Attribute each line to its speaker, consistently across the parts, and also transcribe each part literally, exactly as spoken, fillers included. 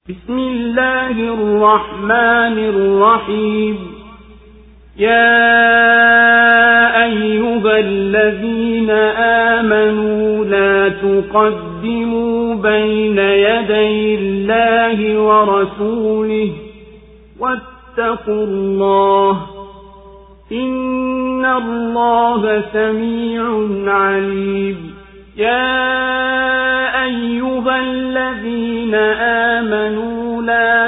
Speaker 1: بسم الله الرحمن الرحيم. يا أيها الذين آمنوا لا تقدموا بين يدي الله ورسوله واتقوا الله إن الله سميع عليم. يا أيها الذين آمنوا لا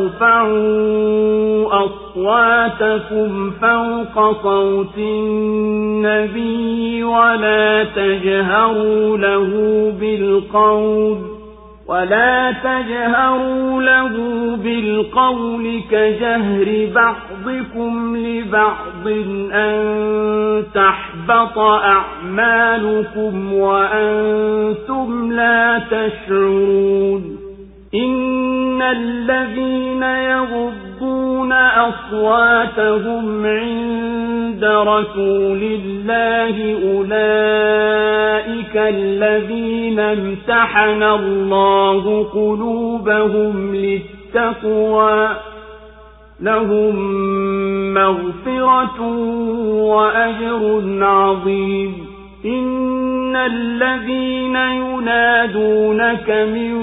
Speaker 1: ترفعوا أصواتكم فوق صوت النبي ولا تجهروا له بالقول ولا تجهروا له بالقول كجهر بعضكم لبعض أن تحبط أعمالكم وأنتم لا تشعرون. إن الذين يغضون أصواتهم عند رسول الله أولئك الذين امتحن الله قلوبهم للتقوى لهم مغفرة وأجر عظيم. إن الذين ينادونك من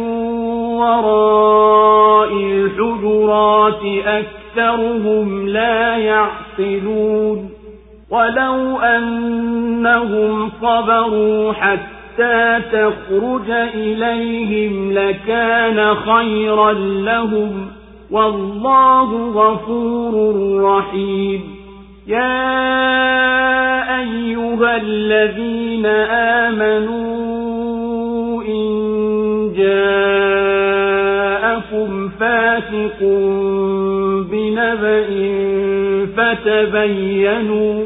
Speaker 1: وراء الحجرات أكثرهم لا يعقلون. ولو أنهم صبروا حتى تخرج إليهم لكان خيرا لهم والله غفور رحيم. يا أيها الذين آمنوا إن جاءكم فاسق بنبأ فتبينوا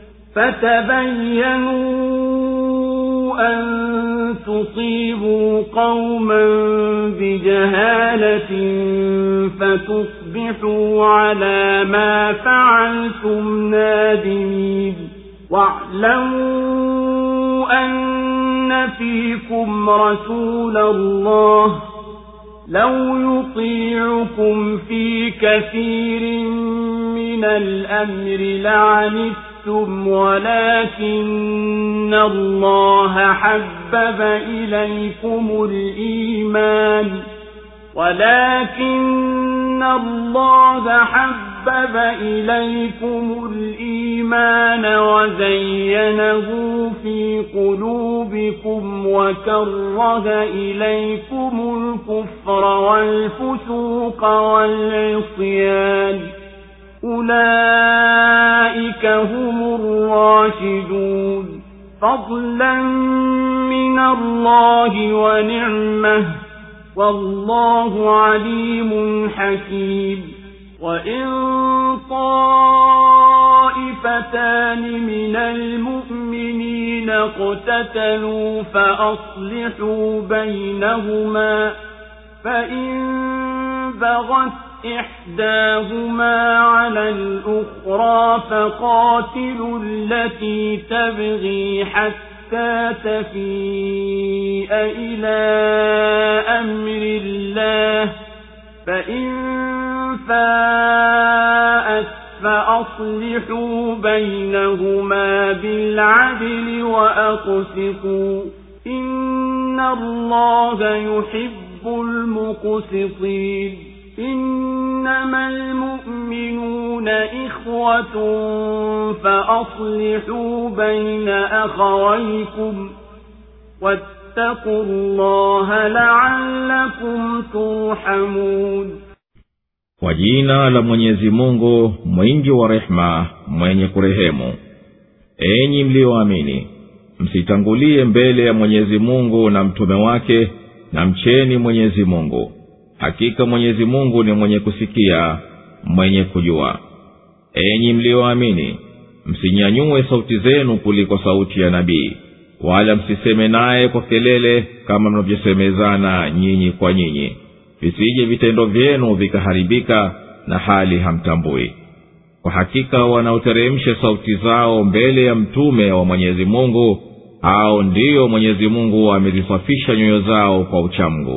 Speaker 1: فتبينوا أن تصيبوا قوما بجهالة فتصبحوا على ما فعلتم نادمين. واعلموا أن فيكم رسول الله لو يطيعكم في كثير من الأمر لعنتم ولكن الله حبب إليكم الإيمان ولكن الله حبب إليكم الإيمان وزينه في قلوبكم وكره إليكم الكفر والفسوق والعصيان أولئك هم الراشدون فضلا من الله ونعمه والله عليم حكيم. وإن طائفتان من المؤمنين اقتتلوا فأصلحوا بينهما فإن بغت إحداهما على الأخرى فقاتلوا التي تبغي حتى تفيء إلى أمر الله فإن فاءت فأصلحوا بينهما بالعدل وأقسطوا إن الله يحب المقسطين. إنما المؤمنون إخوة فأصلحوا بين أخويكم واتقوا الله لعلكم ترحمون.
Speaker 2: Kwa jina la Mwenyezi Mungu mwingi wa rehema mwenye kurehemu. Enyi mlioamini, msitangulie mbele ya Mwenyezi Mungu na mtume wake na mcheni Mwenyezi Mungu. Hakika Mwenyezi Mungu ni mwenye kusikia, mwenye kujua. Enyi mlioamini, msinyanyue sauti zenu kuliko sauti ya nabii, wala msiseme naye kwa kelele kama mnavyosemezana nyinyi kwa nyinyi, visije vitendo vyenu vikaharibika na hali hamtambui. Kwa hakika wanaoteremsha sauti zao mbele ya mtume wa Mwenyezi Mungu, hao ndio Mwenyezi Mungu amezisafisha nyoyo zao kwa uchamungu,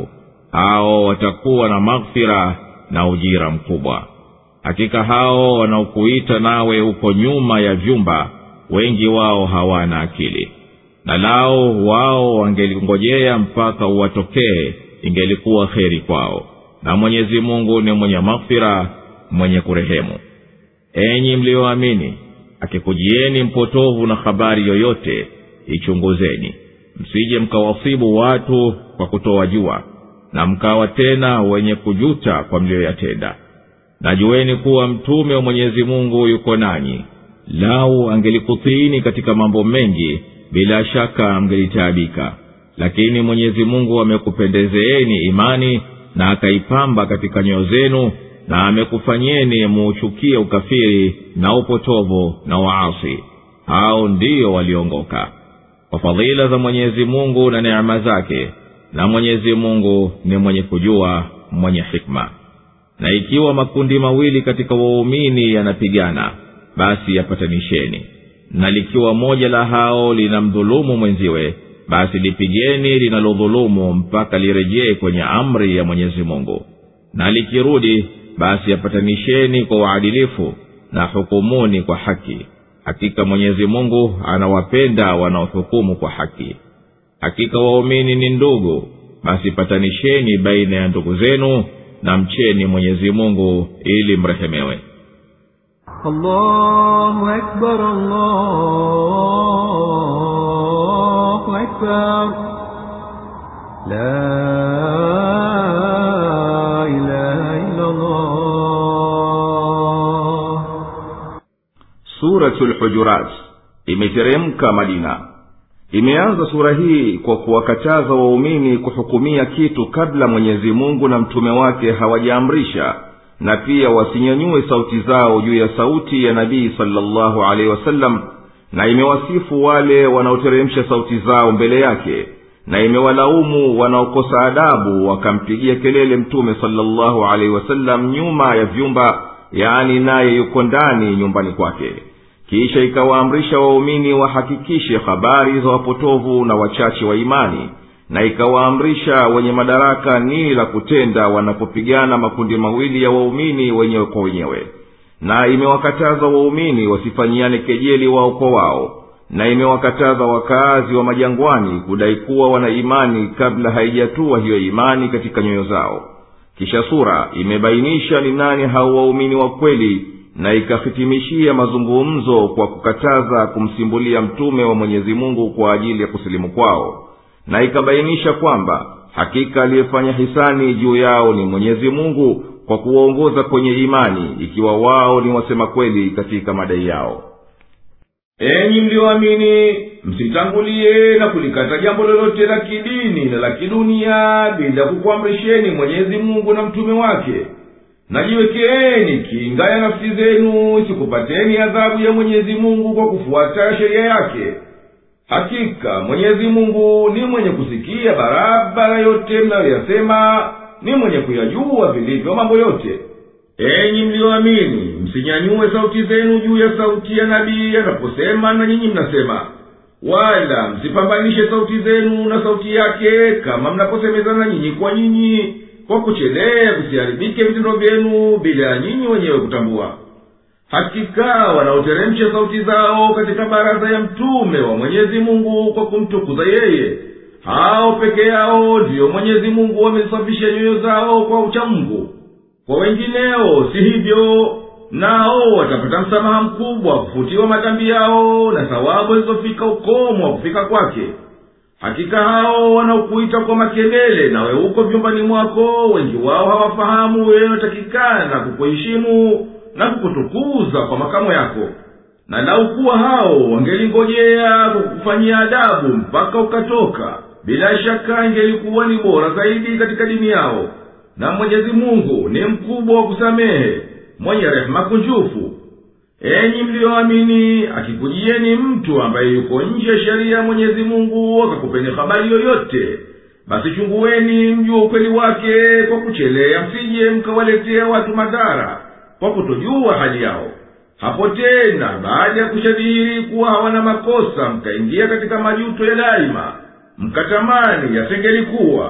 Speaker 2: hao watakuwa na maghfira na ujira mkubwa. Hakika hao wanaokuita nawe uko nyuma ya vyumba, wengi wao hawana akili, na lao wao wangelingojea mpaka uwatokee, ingelikuwa kheri kwao, na Mwenyezi Mungu ni mwenye maghfira, mwenye kurehemu. Enyi mlioamini, akikujieni mpotovu na habari yoyote, ichunguzeni, msije mkawasibu watu kwa kutowajua, na mkawa tena wenye kujuta kwa mlioyatenda. Najueni kuwa mtume wa Mwenyezi Mungu yuko nanyi. Lau angelikutiini katika mambo mengi, bila shaka mngelitaabika, lakini Mwenyezi Mungu amekupendezeeni imani na akaipamba katika nyoyo zenu, na amekufanyeni muuchukie ukafiri na upotovu na waasi. Hao ndio waliongoka kwa fadhila za Mwenyezi Mungu na neema zake, na Mwenyezi Mungu ni mwenye kujua, mwenye hikma. Na ikiwa makundi mawili katika waumini yanapigana, basi yapatanisheni, na likiwa moja la hao linamdhulumu mwenziwe, basi lipigeni linalodhulumu mpaka lirejee kwenye amri ya Mwenyezi Mungu, na likirudi basi yapatanisheni kwa uadilifu na hukumuni kwa haki. Hakika Mwenyezi Mungu anawapenda wanaohukumu kwa haki. Hakika waumini ni ndugu, basi patanisheni baina ya ndugu zenu, na mcheni Mwenyezi Mungu ili mrehemewe.
Speaker 3: Allahu Akbar, Allahu Akbar, la ilaha illa Allah.
Speaker 4: Suratul Hujurat imeteremka Madina. Imeanza sura hii kwa kuwakataza waumini kuhukumia kitu kabla Mwenyezi Mungu na mtume wake hawajaamrisha, na pia wasinyanyue sauti zao juu ya sauti ya Nabii sallallahu alaihi wasallam, na imewasifu wale wanaoteremsha sauti zao mbele yake, na imewalaumu wanaokosa adabu wakampigia kelele mtume sallallahu alaihi wasallam nyuma ya vyumba, yaani naye yuko ndani nyumbani kwake. Kisha ikawaamrisha waumini wahakikishe habari za wapotovu na wachache wa imani, na ikawaamrisha wenye madaraka nini la kutenda wanapopigana makundi mawili ya waumini wenyewe kwa wenyewe, na imewakataza waumini wasifanyiane kejeli wao kwa wao, na imewakataza wakazi wa majangwani kudai kuwa wana imani kabla haijatua hiyo imani katika nyoyo zao. Kisha sura imebainisha ni nani hao waumini wa kweli, na ikahitimishia mazungumzo kwa kukataza kumsimbulia mtume wa Mwenyezi Mungu kwa ajili ya kusilimu kwao, na ikabainisha kwamba hakika aliyefanya hisani juu yao ni Mwenyezi Mungu kwa kuwaongoza kwenye imani, ikiwa wao ni wasema kweli katika madai yao.
Speaker 2: Enyi mlioamini, msitangulie na kulikata jambo lolote la kidini na la kidunia bila kukuamrisheni Mwenyezi Mungu na mtume wake. Najiwekeeni kinga ya nafsi zenu isikupateni adhabu ya Mwenyezi Mungu kwa kufuata sheria yake. Hakika Mwenyezi Mungu ni mwenye kusikia barabara yote mnayoyasema, ni mwenye kuyajua vilivyo mambo yote. Enyi mlioamini, msinyanyue sauti zenu juu ya sauti ya nabii anaposema na nyinyi mnasema, wala msipambanishe sauti zenu na sauti yake kama mnaposemezana nyinyi kwa nyinyi, kwa kuchelea kusiharibike vitendo vyenu bila nyinyi wenyewe kutambua. Hakika wanaoteremsha sauti zao katika baraza ya mtume wa Mwenyezi Mungu kwa kumtukuza yeye, hao peke yao ndiyo Mwenyezi Mungu wamesafisha nyoyo zao kwa uchamungu. Kwa wengineo si hivyo, nao watapata msamaha mkubwa kufutiwa madhambi yao na thawabu zilizofika ukomo wa kufika kwake. Hakika hao wanaokuita kwa makelele nawe uko vyumbani mwako, wengi wao hawafahamu wewe unatakikana kukuheshimu na kukutukuza kwa makamo yako. Na lau kuwa hao wangelingojea kukufanyia adabu mpaka ukatoka, bila shaka ingelikuwa ni bora zaidi katika dini yao. Na Mwenyezi Mungu ni mkubwa wa kusamehe, mwenye rehema kunjufu. Enyi mlioamini, akikujieni mtu ambaye yuko nje ya sheria ya Mwenyezi Mungu akakupeni habari yoyote, basi chungueni mjue ukweli wake kwa kuchelea, msije mkawaletea watu madhara kwa kutojua hali yao. Hapo tena baada ya kushadhiri kuwa hawana makosa, mkaingia katika majuto ya daima, mkatamani yasengelikuwa.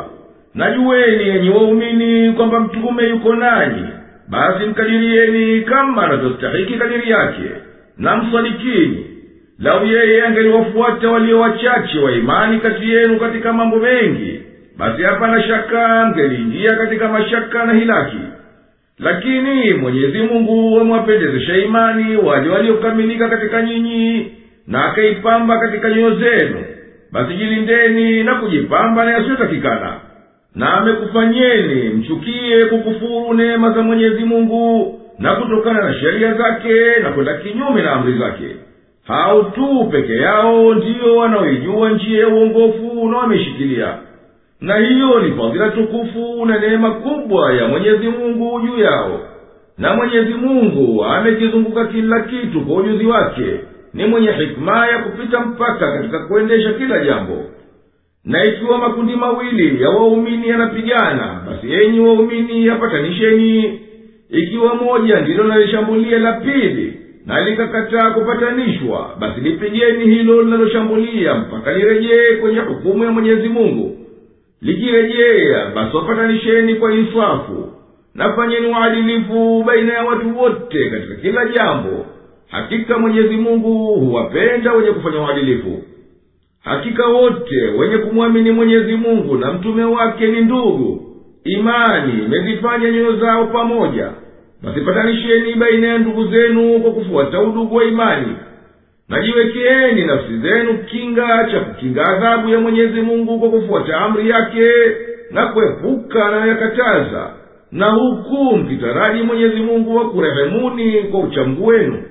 Speaker 4: najueni enyi waumini kwamba mtume yuko nanyi, basi mkadirieni kama anavyostahiki kadiri yake, na msadikini. Lau yeye angeliwafuata walio wachache wa imani kati yenu katika mambo mengi, basi hapana shaka mngeliingia katika mashaka na hilaki. Lakini Mwenyezi Mungu amewapendezesha imani wale waliokamilika katika nyinyi, na akaipamba katika nyoyo zenu. Basi jilindeni na kujipamba na yasiyotakikana, na amekufanyeni mchukie kukufuru neema za Mwenyezi Mungu na kutokana na sheria zake na kwenda kinyume na amri zake. Hao tu peke yao ndiyo wanaoijua njia ya uongofu na wameshikilia, na hiyo ni fadhila tukufu na neema kubwa ya Mwenyezi Mungu juu yao. Na Mwenyezi Mungu amekizunguka kila kitu kwa ujuzi wake, ni mwenye hikma ya kupita mpaka katika kuendesha kila jambo. Na ikiwa makundi mawili ya waumini yanapigana, basi enyi waumini yapatanisheni. Ikiwa moja ndilo nalishambulia la pili na likakataa kupatanishwa, basi lipigeni hilo linaloshambulia mpaka lirejee kwenye hukumu ya Mwenyezi Mungu. Likirejea, basi wapatanisheni kwa insafu, na fanyeni uadilifu baina ya watu wote katika kila jambo. Hakika Mwenyezi Mungu huwapenda wenye kufanya uadilifu. Hakika wote wenye kumwamini Mwenyezi Mungu na mtume wake ni ndugu. Imani imezifanya nyoyo zao pamoja. Basi patanisheni baina ya ndugu zenu kwa kufuata udugu wa imani. Najiwekeeni nafsi zenu kinga cha kukinga adhabu ya Mwenyezi Mungu kwa kufuata amri yake na kuepuka na yakataza, na huku mkitaraji Mwenyezi Mungu wa kurehemuni kwa uchamgu wenu.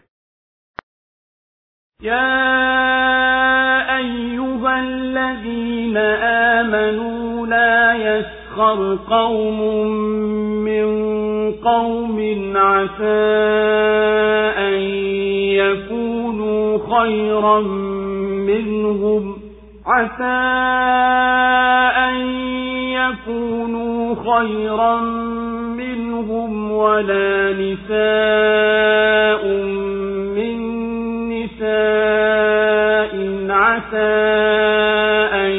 Speaker 1: يا أيها الذين آمنوا لا يسخر قوم من قوم عسى أن يكونوا خيرا منهم عسى أن يكونوا خيرا منهم ولا نساء من عسى أن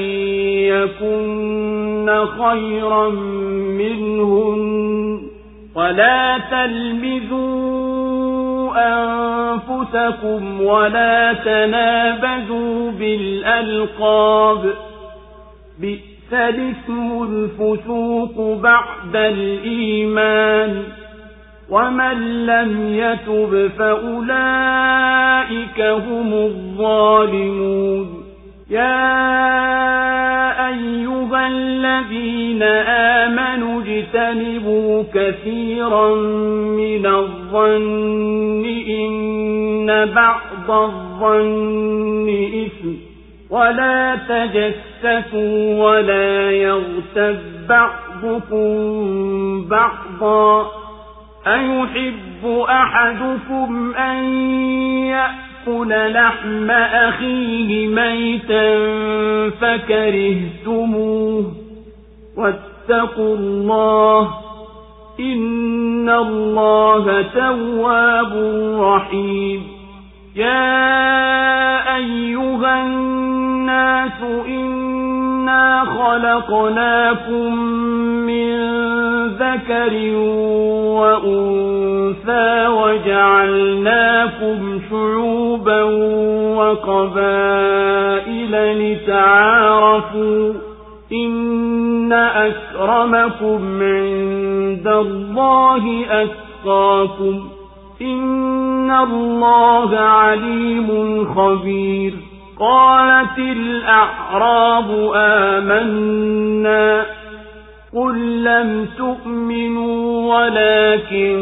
Speaker 1: يكن خيرا منهن ولا تلمزوا أنفسكم ولا تنابزوا بالألقاب بئس الاسم الفسوق بعد الإيمان ومن لم يتب فأولئك هم الظالمون يا أيها الذين آمنوا اجتنبوا كثيرا من الظن إن بعض الظن إثم ولا تجسسوا ولا يغتب بعضكم بعضا أيحب أحدكم أن يأكل لحم أخيه ميتا فكرهتموه واتقوا الله إن الله تواب رحيم يا أيها الناس إنا خلقناكم من ذكر وأنثى وجعلناكم شعوبا وقبائل لتعارفوا إن أكرمكم عند الله أتقاكم إن الله عليم خبير قالت الأعراب آمنا قل لم تؤمنوا ولكن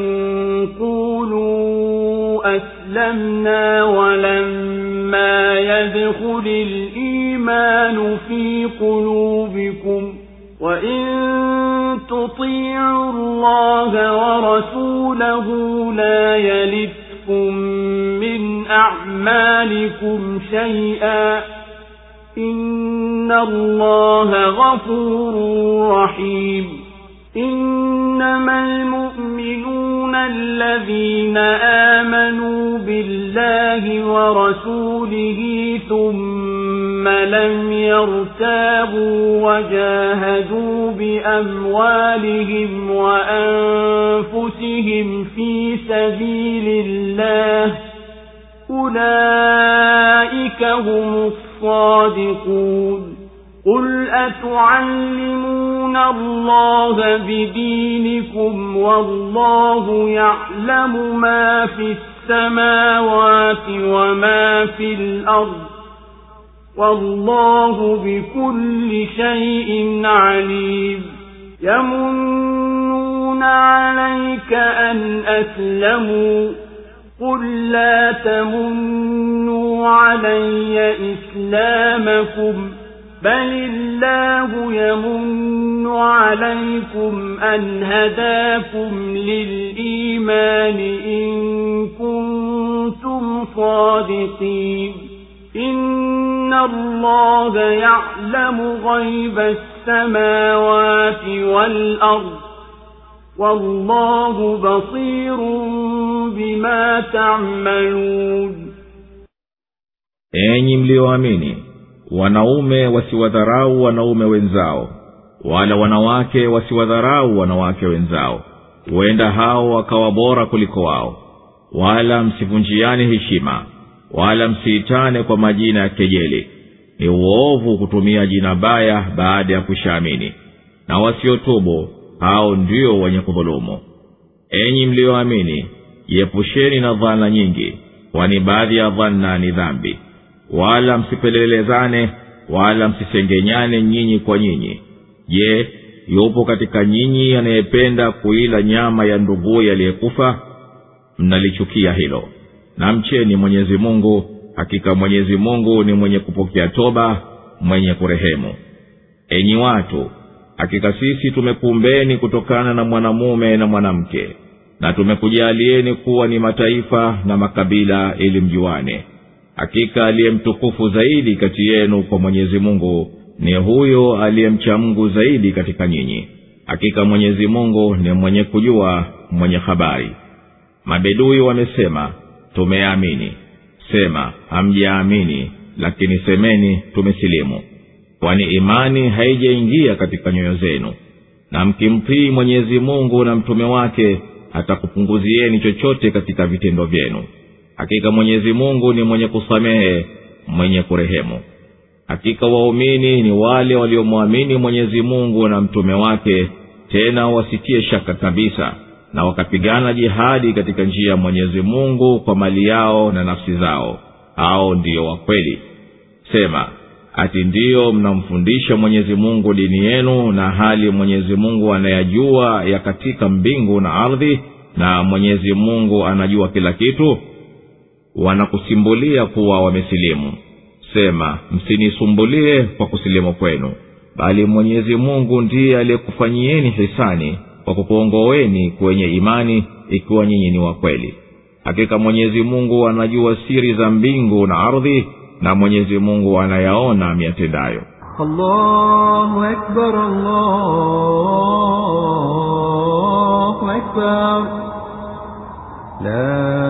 Speaker 1: قولوا أسلمنا ولما يدخل الإيمان في قلوبكم وإن تطيعوا الله ورسوله لا يلدكم من أعمالكم شيئا إن الله غفور رحيم إنما المؤمنون الذين آمنوا بالله ورسوله ثم لم يرتابوا وجاهدوا بأموالهم وأنفسهم في سبيل الله أولئك هم الصادقون قل أتعلمون الله بدينكم والله يعلم ما في السماوات وما في الأرض والله بكل شيء عليم يمنون عليك أن أسلموا قل لا تمنوا علي إسلامكم بل الله يمن عليكم أن هداكم للإيمان إن كنتم صادقين إن الله يعلم غيب السماوات والأرض والله بصير بما تعملون.
Speaker 2: Enyi mlioamini, wanaume wasiwadharau wanaume wenzao, wala wanawake wasiwadharau wanawake wenzao, huenda hao wakawa bora kuliko wao. Wala msivunjiane heshima, wala msiitane kwa majina ya kejeli. Ni uovu kutumia jina baya baada ya kushaamini. Na wasiotubu, hao ndio wenye kudhulumu. Enyi mlioamini, jiepusheni na dhana nyingi, kwani baadhi ya dhana ni dhambi. Wala msipelelezane, wala msisengenyane nyinyi kwa nyinyi. Je, yupo katika nyinyi anayependa kuila nyama ya nduguye aliyekufa? Mnalichukia hilo. Na mcheni Mwenyezi Mungu, hakika Mwenyezi Mungu ni mwenye kupokea toba, mwenye kurehemu. Enyi watu, hakika sisi tumekuumbeni kutokana na mwanamume na mwanamke, na tumekujalieni kuwa ni mataifa na makabila ili mjuane. Hakika aliyemtukufu zaidi kati yenu kwa Mwenyezi Mungu ni huyo aliyemcha Mungu zaidi katika nyinyi. Hakika Mwenyezi Mungu ni mwenye kujua, mwenye habari. Mabedui wamesema, tumeamini. Sema, hamjaamini, lakini semeni tumesilimu, kwani imani haijaingia katika nyoyo zenu. Na mkimtii Mwenyezi Mungu na mtume wake, atakupunguzieni chochote katika vitendo vyenu. Hakika Mwenyezi Mungu ni mwenye kusamehe, mwenye kurehemu. Hakika waumini ni wale waliomwamini Mwenyezi Mungu na mtume wake, tena wasitie shaka kabisa, na wakapigana jihadi katika njia ya Mwenyezi Mungu kwa mali yao na nafsi zao. Hao ndio wa kweli. Sema, ati ndio mnamfundisha Mwenyezi Mungu dini yenu, na hali Mwenyezi Mungu anayajua ya katika mbingu na ardhi, na Mwenyezi Mungu anajua kila kitu? Wanakusimbulia kuwa wamesilimu. Sema, msinisumbulie kwa kusilimu kwenu, bali Mwenyezi Mungu ndiye aliyekufanyieni hisani kwa kukuongoeni kwenye imani, ikiwa nyinyi ni wa kweli. Hakika Mwenyezi Mungu anajua siri za mbingu na ardhi, na Mwenyezi Mungu anayaona miatendayo.
Speaker 3: Allahu Akbar, Allahu Akbar, la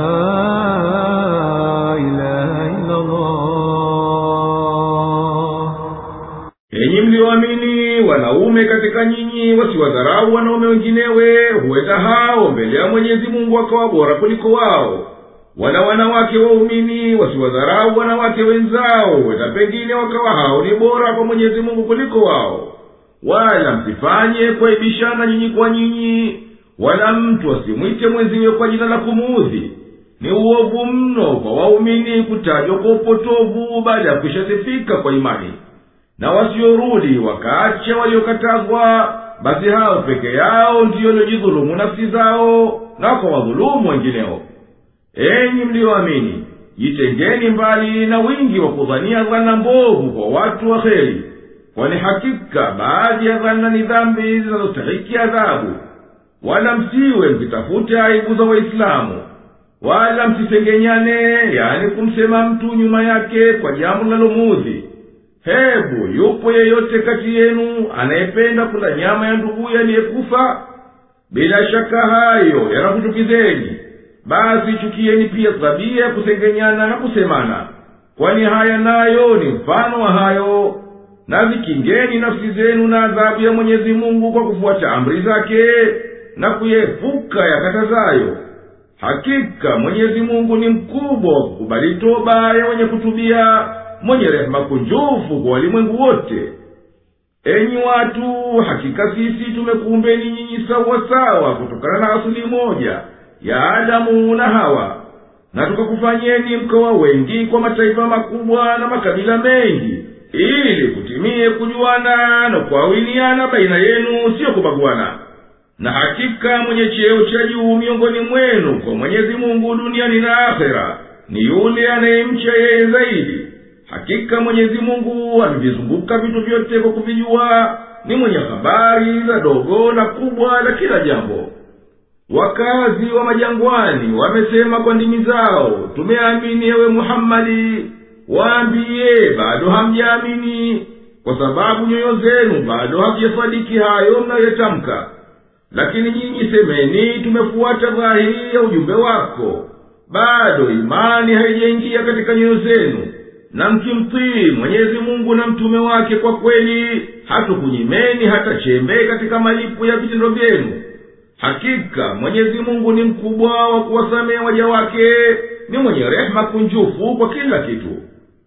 Speaker 3: ilaha illa Allah.
Speaker 4: Enyi mlioamini, wanaume katika nyinyi wasiwadharau wanaume wenginewe, huenda hao mbele ya Mwenyezi Mungu akawa bora kuliko wao. Wala wanawake waumini wasiwadharau wanawake wenzao, huenda pengine wakawa hao ni bora kwa Mwenyezi Mungu kuliko wao. Wala msifanye kuaibishana nyinyi kwa nyinyi, wala mtu asimwite mwenziwe kwa jina la kumuudhi. Ni uovu mno kwa waumini kutajwa kwa upotovu baada ya kushasifika kwa imani. Na wasiorudi wakaacha waliokatazwa, basi hao peke yao ndiyo waliojidhulumu nafsi zao na kwa wadhulumu wengineo. Enyi mlioamini, jitengeni mbali na wingi wa kudhania dhana mbovu kwa watu wa kheri, kwani hakika baadhi ya dhana ni dhambi zinazostahiki adhabu. Wala msiwe mkitafuta aibu za Waislamu, wala msisengenyane, yani kumsema mtu nyuma yake kwa jambo linalomuudhi. Hebu yupo yeyote kati yenu anayependa kula nyama ya nduguye aliyekufa? Bila shaka hayo yanakuchukizeni. Basi chukieni pia tabia kusengenyana na kusemana. kwani haya nayo ni mfano wa hayo. Na zikingeni nafsi zenu na adhabu ya Mwenyezi Mungu kwa kufuata amri zake na kuyepuka yakatazayo. Hakika Mwenyezi Mungu ni mkubwa wa kukubali toba ya wenye kutubia, mwenye rehema kunjufu kwa walimwengu wote. Enyi watu, hakika sisi tumekuumbeni nyinyi sawa sawa kutokana na asili moja ya Adamu na Hawa, na tukakufanyeni mkawa wengi kwa mataifa makubwa na makabila mengi, ili kutimie kujuana na kuawiniana baina yenu, sio kubaguana. Na hakika mwenye cheo cha juu miongoni mwenu kwa Mwenyezi Mungu duniani na akhera ni yule anayemcha yeye zaidi. Hakika Mwenyezi Mungu amevizunguka vitu vyote kwa kuvijua, ni mwenye habari za dogo na kubwa la kila jambo. Wakazi wa majangwani wamesema kwa ndimi zao, tumeamini ewe Muhammadi. Waambie, bado hamjaamini, kwa sababu nyoyo zenu bado hazijasadiki hayo mnayotamka. Lakini nyinyi semeni, tumefuata dhahiri ya ujumbe wako. Bado imani haijaingia katika nyoyo zenu. Na mkimtii Mwenyezi Mungu na mtume wake kwa kweli, hatukunyimeni hata chembe katika malipo ya vitendo vyenu. Hakika Mwenyezi Mungu ni mkubwa wa kuwasamea waja wake, ni mwenye rehema kunjufu kwa kila kitu.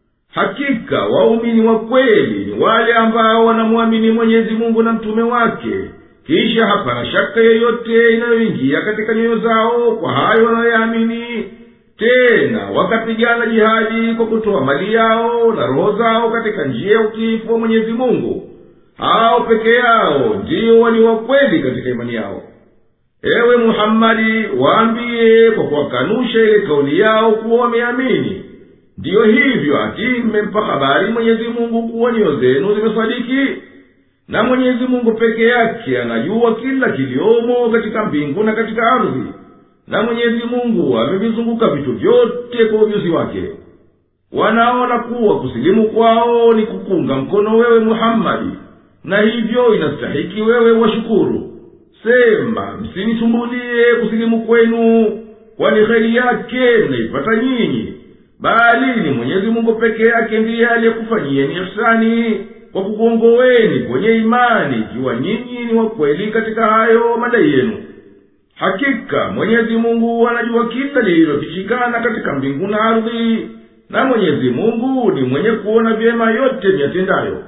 Speaker 4: Hakika waumini wa kweli ni wale ambao wanamwamini Mwenyezi Mungu na mtume wake, kisha hapana shaka yoyote inayoingia katika nyoyo zao kwa hayo wanayoamini. Tena wakapigana jihadi kwa kutoa mali yao na roho zao katika njia ya utiifu wa Mwenyezi Mungu. Hao peke yao ndio walio kweli katika imani yao. Ewe Muhammadi, waambie kwa kuwakanusha ile kauli yao kuwa wameamini, ndiyo hivyo ati mmempa habari Mwenyezi Mungu kuwa nyoyo zenu zimesadiki. Na Mwenyezi Mungu peke yake anajua kila kiliomo katika mbingu na katika ardhi. Na Mwenyezi Mungu amevizunguka vitu vyote kwa ujuzi wake. Wanaona kuwa kusilimu kwao ni kukunga mkono wewe Muhammadi, na hivyo inastahiki wewe washukuru. Sema, msinisumbulie kusilimu kwenu, kwani kheri yake mnaipata nyinyi. Bali ni Mwenyezi Mungu peke yake ndiye aliyekufanyieni ihsani kwa kukuongoeni kwenye imani, ikiwa nyinyi ni wa kweli katika hayo madai yenu. Hakika Mwenyezi Mungu anajua kila lililofichikana katika mbingu na ardhi, na Mwenyezi Mungu ni mwenye kuona vyema yote myatendayo.